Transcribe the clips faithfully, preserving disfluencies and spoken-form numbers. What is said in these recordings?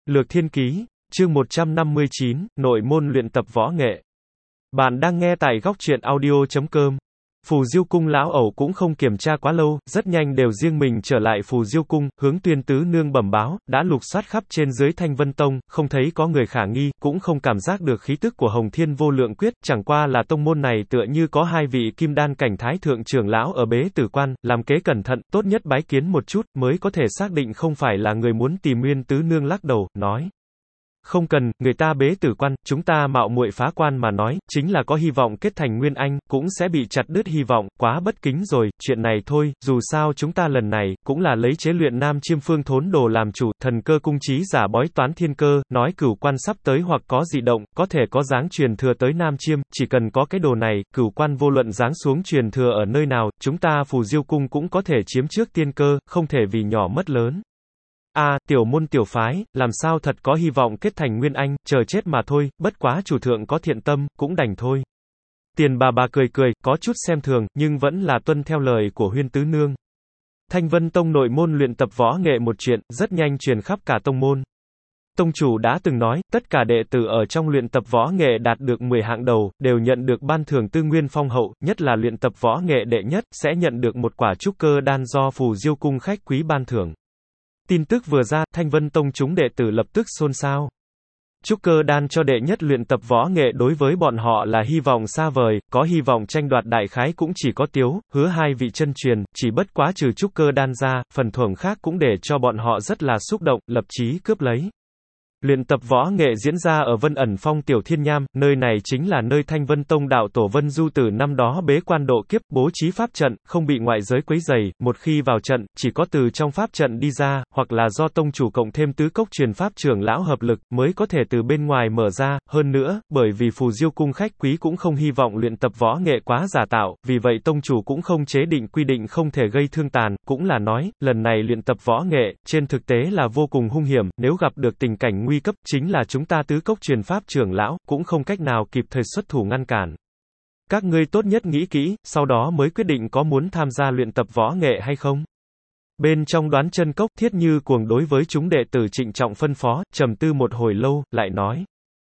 Lược Thiên Ký, chương một trăm năm mươi chín, Nội môn luyện tập võ nghệ. Bạn đang nghe tại góc truyện audio chấm com. Phù Diêu cung lão ẩu cũng không kiểm tra quá lâu, rất nhanh đều riêng mình trở lại Phù Diêu cung, hướng Tuyên Tứ Nương bẩm báo, đã lục soát khắp trên dưới Thanh Vân Tông, không thấy có người khả nghi, cũng không cảm giác được khí tức của Hồng Thiên Vô Lượng Quyết, chẳng qua là tông môn này tựa như có hai vị kim đan cảnh thái thượng trưởng lão ở bế tử quan, làm kế cẩn thận, tốt nhất bái kiến một chút, mới có thể xác định không phải là người muốn tìm Nguyên Tứ Nương lắc đầu, nói. Không cần, người ta bế tử quan, chúng ta mạo muội phá quan mà nói, chính là có hy vọng kết thành nguyên anh, cũng sẽ bị chặt đứt hy vọng, quá bất kính rồi, chuyện này thôi, dù sao chúng ta lần này, cũng là lấy chế luyện Nam Chiêm Phương Thốn Đồ làm chủ, thần cơ cung trí giả bói toán thiên cơ, nói cửu quan sắp tới hoặc có dị động, có thể có dáng truyền thừa tới Nam Chiêm, chỉ cần có cái đồ này, cửu quan vô luận dáng xuống truyền thừa ở nơi nào, chúng ta Phù Diêu cung cũng có thể chiếm trước tiên cơ, không thể vì nhỏ mất lớn. A, à, tiểu môn tiểu phái, làm sao thật có hy vọng kết thành nguyên anh, chờ chết mà thôi, bất quá chủ thượng có thiện tâm, cũng đành thôi. Tiền bà bà cười cười, có chút xem thường, nhưng vẫn là tuân theo lời của Huyên Tứ Nương. Thanh Vân Tông nội môn luyện tập võ nghệ một chuyện, rất nhanh truyền khắp cả tông môn. Tông chủ đã từng nói, tất cả đệ tử ở trong luyện tập võ nghệ đạt được mười hạng đầu, đều nhận được ban thưởng tư nguyên phong hậu, nhất là luyện tập võ nghệ đệ nhất, sẽ nhận được một quả trúc cơ đan do Phù Diêu cung khách quý ban thưởng. Tin tức vừa ra, Thanh Vân Tông chúng đệ tử lập tức xôn xao. Trúc cơ đan cho đệ nhất luyện tập võ nghệ đối với bọn họ là hy vọng xa vời, có hy vọng tranh đoạt đại khái cũng chỉ có Tiếu, Hứa hai vị chân truyền, chỉ bất quá trừ trúc cơ đan ra, phần thưởng khác cũng để cho bọn họ rất là xúc động, lập chí cướp lấy. Luyện tập võ nghệ diễn ra ở Vân Ẩn Phong Tiểu Thiên Nham, nơi này chính là nơi Thanh Vân Tông đạo tổ Vân Du Tử năm đó bế quan độ kiếp, bố trí pháp trận, không bị ngoại giới quấy rầy, một khi vào trận, chỉ có từ trong pháp trận đi ra, hoặc là do tông chủ cộng thêm tứ cốc truyền pháp trưởng lão hợp lực, mới có thể từ bên ngoài mở ra, hơn nữa, bởi vì Phù Diêu cung khách quý cũng không hy vọng luyện tập võ nghệ quá giả tạo, vì vậy tông chủ cũng không chế định quy định không thể gây thương tàn, cũng là nói, lần này luyện tập võ nghệ, trên thực tế là vô cùng hung hiểm, nếu gặp được tình cảnh nguy cấp, chính là chúng ta tứ cốc truyền pháp trưởng lão, cũng không cách nào kịp thời xuất thủ ngăn cản. Các ngươi tốt nhất nghĩ kỹ, sau đó mới quyết định có muốn tham gia luyện tập võ nghệ hay không. Bên trong Đoán Chân Cốc, Thiết Như Cuồng đối với chúng đệ tử trịnh trọng phân phó, trầm tư một hồi lâu, lại nói.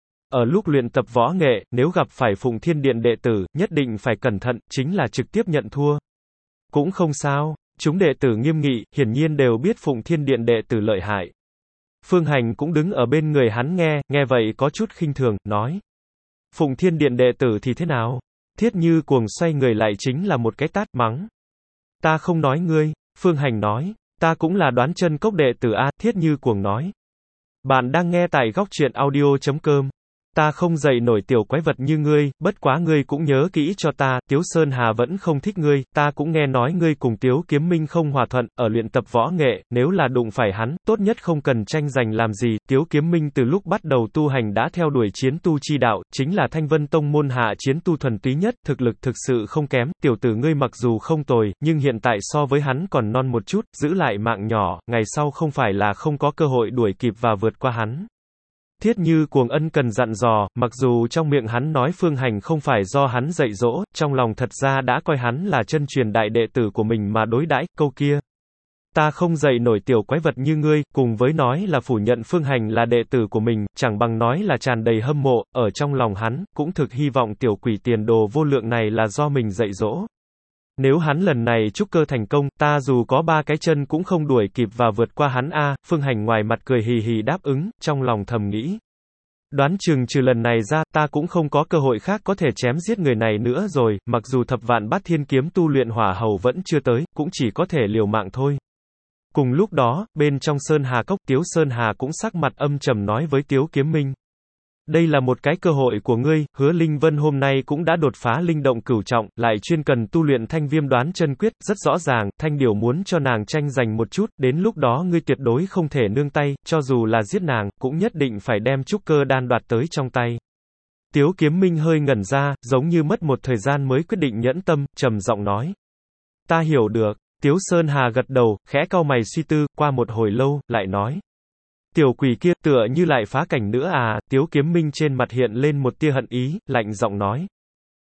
Ở lúc luyện tập võ nghệ, nếu gặp phải Phụng Thiên Điện đệ tử, nhất định phải cẩn thận, chính là trực tiếp nhận thua. Cũng không sao, chúng đệ tử nghiêm nghị, hiển nhiên đều biết Phụng Thiên Điện đệ tử lợi hại. Phương Hành cũng đứng ở bên người hắn nghe, nghe vậy có chút khinh thường, nói. Phụng Thiên Điện đệ tử thì thế nào? Thiết Như Cuồng xoay người lại chính là một cái tát, mắng. Ta không nói ngươi, Phương Hành nói. Ta cũng là Đoán Chân Cốc đệ tử A, Thiết Như Cuồng nói. Bạn đang nghe tại góc truyện audio chấm com. Ta không dạy nổi tiểu quái vật như ngươi, bất quá ngươi cũng nhớ kỹ cho ta, Tiếu Sơn Hà vẫn không thích ngươi, ta cũng nghe nói ngươi cùng Tiếu Kiếm Minh không hòa thuận, ở luyện tập võ nghệ, nếu là đụng phải hắn, tốt nhất không cần tranh giành làm gì, Tiếu Kiếm Minh từ lúc bắt đầu tu hành đã theo đuổi chiến tu chi đạo, chính là Thanh Vân Tông môn hạ chiến tu thuần túy nhất, thực lực thực sự không kém, tiểu tử ngươi mặc dù không tồi, nhưng hiện tại so với hắn còn non một chút, giữ lại mạng nhỏ, ngày sau không phải là không có cơ hội đuổi kịp và vượt qua hắn. Thiết Như Cuồng ân cần dặn dò, mặc dù trong miệng hắn nói Phương Hành không phải do hắn dạy dỗ, trong lòng thật ra đã coi hắn là chân truyền đại đệ tử của mình mà đối đãi, câu kia. Ta không dạy nổi tiểu quái vật như ngươi, cùng với nói là phủ nhận Phương Hành là đệ tử của mình, chẳng bằng nói là tràn đầy hâm mộ, ở trong lòng hắn, cũng thực hy vọng tiểu quỷ tiền đồ vô lượng này là do mình dạy dỗ. Nếu hắn lần này trúc cơ thành công, ta dù có ba cái chân cũng không đuổi kịp và vượt qua hắn a. Phương Hành ngoài mặt cười hì hì đáp ứng, trong lòng thầm nghĩ. Đoán chừng trừ lần này ra, ta cũng không có cơ hội khác có thể chém giết người này nữa rồi, mặc dù thập vạn bát thiên kiếm tu luyện hỏa hầu vẫn chưa tới, cũng chỉ có thể liều mạng thôi. Cùng lúc đó, bên trong Sơn Hà Cốc, Tiếu Sơn Hà cũng sắc mặt âm trầm nói với Tiếu Kiếm Minh. Đây là một cái cơ hội của ngươi, Hứa Linh Vân hôm nay cũng đã đột phá linh động cửu trọng, lại chuyên cần tu luyện Thanh Viêm Đoán Chân Quyết, rất rõ ràng, Thanh Điểu muốn cho nàng tranh giành một chút, đến lúc đó ngươi tuyệt đối không thể nương tay, cho dù là giết nàng, cũng nhất định phải đem trúc cơ đan đoạt tới trong tay. Tiếu Kiếm Minh hơi ngẩn ra, giống như mất một thời gian mới quyết định nhẫn tâm, trầm giọng nói. Ta hiểu được, Tiếu Sơn Hà gật đầu, khẽ cau mày suy tư, qua một hồi lâu, lại nói. Tiểu quỷ kia tựa như lại phá cảnh nữa à, Tiếu Kiếm Minh trên mặt hiện lên một tia hận ý, lạnh giọng nói.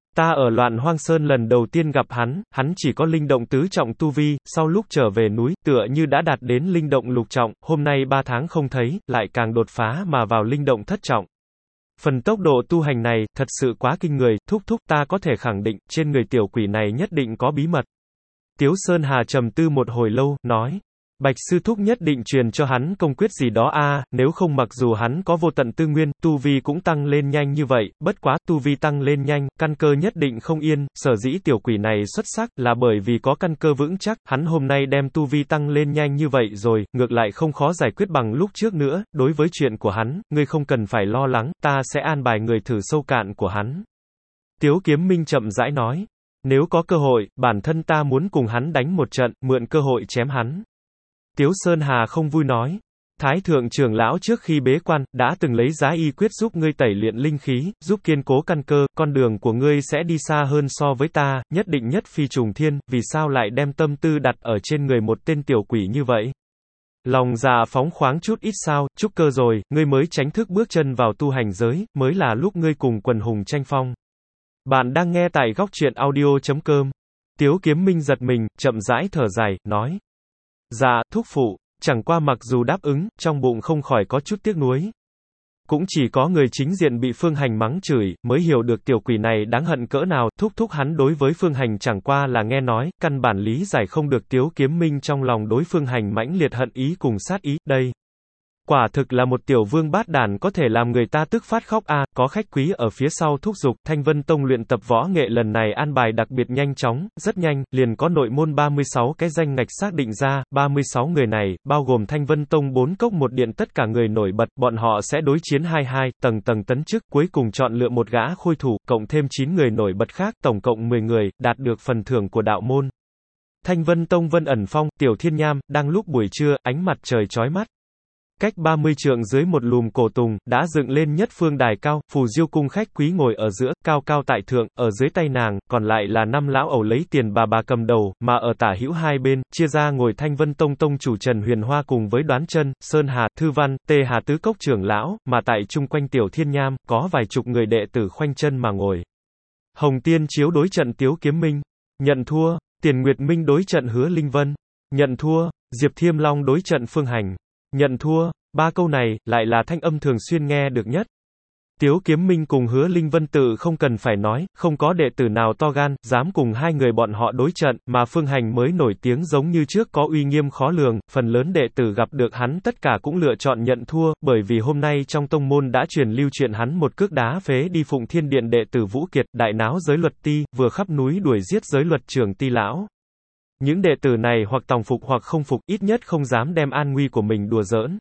Ta ở Loạn Hoang Sơn lần đầu tiên gặp hắn, hắn chỉ có linh động tứ trọng tu vi, sau lúc trở về núi, tựa như đã đạt đến linh động lục trọng, hôm nay ba tháng không thấy, lại càng đột phá mà vào linh động thất trọng. Phần tốc độ tu hành này, thật sự quá kinh người, thúc thúc ta có thể khẳng định, trên người tiểu quỷ này nhất định có bí mật. Tiếu Sơn Hà trầm tư một hồi lâu, nói. Bạch sư thúc nhất định truyền cho hắn công quyết gì đó a, à, nếu không mặc dù hắn có vô tận tư nguyên, tu vi cũng tăng lên nhanh như vậy, bất quá, tu vi tăng lên nhanh, căn cơ nhất định không yên, sở dĩ tiểu quỷ này xuất sắc, là bởi vì có căn cơ vững chắc, hắn hôm nay đem tu vi tăng lên nhanh như vậy rồi, ngược lại không khó giải quyết bằng lúc trước nữa, đối với chuyện của hắn, ngươi không cần phải lo lắng, ta sẽ an bài người thử sâu cạn của hắn. Tiếu Kiếm Minh chậm rãi nói, nếu có cơ hội, bản thân ta muốn cùng hắn đánh một trận, mượn cơ hội chém hắn. Tiếu Sơn Hà không vui nói, Thái thượng trưởng lão trước khi bế quan, đã từng lấy giá y quyết giúp ngươi tẩy luyện linh khí, giúp kiên cố căn cơ, con đường của ngươi sẽ đi xa hơn so với ta, nhất định nhất phi trùng thiên, vì sao lại đem tâm tư đặt ở trên người một tên tiểu quỷ như vậy? Lòng già phóng khoáng chút ít sao, trúc cơ rồi, ngươi mới tránh thức bước chân vào tu hành giới, mới là lúc ngươi cùng quần hùng tranh phong. Bạn đang nghe tại góc truyện audio chấm com. Tiếu Kiếm Minh giật mình, chậm rãi thở dài, nói. Dạ, thúc phụ, chẳng qua mặc dù đáp ứng, trong bụng không khỏi có chút tiếc nuối. Cũng chỉ có người chính diện bị Phương Hành mắng chửi, mới hiểu được tiểu quỷ này đáng hận cỡ nào, thúc thúc hắn đối với Phương Hành chẳng qua là nghe nói, căn bản lý giải không được Tiếu Kiếm Minh trong lòng đối Phương Hành mãnh liệt hận ý cùng sát ý, đây. Quả thực là một tiểu vương bát đàn có thể làm người ta tức phát khóc a, à, có khách quý ở phía sau thúc giục, Thanh Vân Tông luyện tập võ nghệ lần này an bài đặc biệt nhanh chóng, rất nhanh, liền có nội môn ba mươi sáu cái danh ngạch xác định ra, ba mươi sáu người này, bao gồm Thanh Vân Tông bốn cốc một điện tất cả người nổi bật, bọn họ sẽ đối chiến hai hai, tầng tầng tấn chức, cuối cùng chọn lựa một gã khôi thủ, cộng thêm chín người nổi bật khác, tổng cộng mười người, đạt được phần thưởng của đạo môn. Thanh Vân Tông Vân Ẩn Phong, Tiểu Thiên Nham, đang lúc buổi trưa, ánh mặt trời chói mắt. Cách ba mươi trượng dưới một lùm cổ tùng, đã dựng lên nhất phương đài cao, Phù Diêu cung khách quý ngồi ở giữa, cao cao tại thượng, ở dưới tay nàng, còn lại là năm lão ẩu lấy tiền bà bà cầm đầu, mà ở tả hữu hai bên, chia ra ngồi Thanh Vân Tông tông chủ Trần Huyền Hoa cùng với Đoán Chân, Sơn Hà, Thư Văn, Tê Hà tứ cốc trưởng lão, mà tại chung quanh Tiểu Thiên Nham, có vài chục người đệ tử khoanh chân mà ngồi. Hồng Tiên Chiếu đối trận Tiếu Kiếm Minh, nhận thua, Tiền Nguyệt Minh đối trận Hứa Linh Vân, nhận thua, Diệp Thiêm Long đối trận Phương Hành, nhận thua. Ba câu này, lại là thanh âm thường xuyên nghe được nhất. Tiếu Kiếm Minh cùng Hứa Linh Vân tự không cần phải nói, không có đệ tử nào to gan, dám cùng hai người bọn họ đối trận, mà Phương Hành mới nổi tiếng giống như trước có uy nghiêm khó lường, phần lớn đệ tử gặp được hắn tất cả cũng lựa chọn nhận thua, bởi vì hôm nay trong tông môn đã truyền lưu chuyện hắn một cước đá phế đi Phụng Thiên Điện đệ tử Vũ Kiệt, đại náo giới luật ti, vừa khắp núi đuổi giết giới luật trưởng ti lão. Những đệ tử này hoặc tòng phục hoặc không phục, ít nhất không dám đem an nguy của mình đùa giỡn.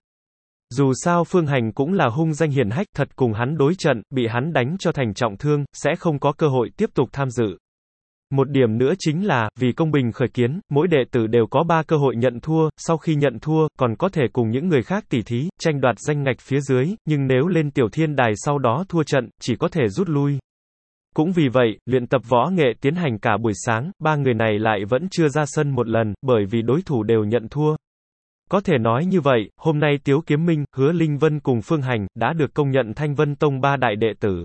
Dù sao Phương Hành cũng là hung danh hiển hách, thật cùng hắn đối trận, bị hắn đánh cho thành trọng thương, sẽ không có cơ hội tiếp tục tham dự. Một điểm nữa chính là, vì công bình khởi kiến, mỗi đệ tử đều có ba cơ hội nhận thua, sau khi nhận thua, còn có thể cùng những người khác tỉ thí, tranh đoạt danh ngạch phía dưới, nhưng nếu lên tiểu thiên đài sau đó thua trận, chỉ có thể rút lui. Cũng vì vậy, luyện tập võ nghệ tiến hành cả buổi sáng, ba người này lại vẫn chưa ra sân một lần, bởi vì đối thủ đều nhận thua. Có thể nói như vậy, hôm nay Tiếu Kiếm Minh, Hứa Linh Vân cùng Phương Hành, đã được công nhận Thanh Vân Tông ba đại đệ tử.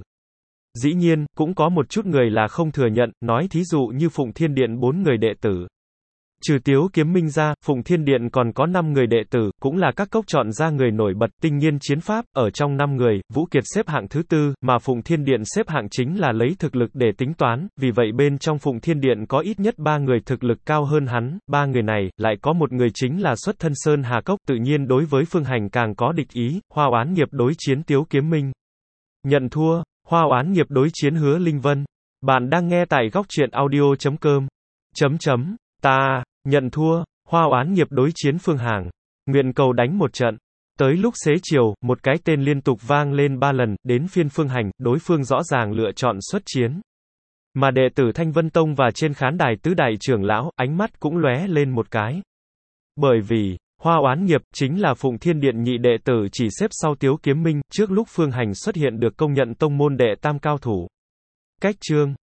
Dĩ nhiên, cũng có một chút người là không thừa nhận, nói thí dụ như Phụng Thiên Điện bốn người đệ tử. Trừ Tiếu Kiếm Minh ra, Phụng Thiên Điện còn có năm người đệ tử, cũng là các cốc chọn ra người nổi bật, tinh nghiên chiến pháp, ở trong năm người, Vũ Kiệt xếp hạng thứ tư, mà Phụng Thiên Điện xếp hạng chính là lấy thực lực để tính toán, vì vậy bên trong Phụng Thiên Điện có ít nhất ba người thực lực cao hơn hắn, ba người này, lại có một người chính là xuất thân Sơn Hà Cốc, tự nhiên đối với Phương Hành càng có địch ý, Hoa Oán Nghiệp đối chiến Tiếu Kiếm Minh. Nhận thua, Hoa Oán Nghiệp đối chiến Hứa Linh Vân. Bạn đang nghe tại góc truyện audio chấm com. Chấm chấm, ta. Nhận thua, Hoa Oán Nghiệp đối chiến Phương Hành. Nguyện cầu đánh một trận. Tới lúc xế chiều, một cái tên liên tục vang lên ba lần, đến phiên Phương Hành, đối phương rõ ràng lựa chọn xuất chiến. Mà đệ tử Thanh Vân Tông và trên khán đài tứ đại trưởng lão, ánh mắt cũng lóe lên một cái. Bởi vì, Hoa Oán Nghiệp, chính là Phụng Thiên Điện nhị đệ tử chỉ xếp sau Tiếu Kiếm Minh, trước lúc Phương Hành xuất hiện được công nhận tông môn đệ tam cao thủ. Cách chương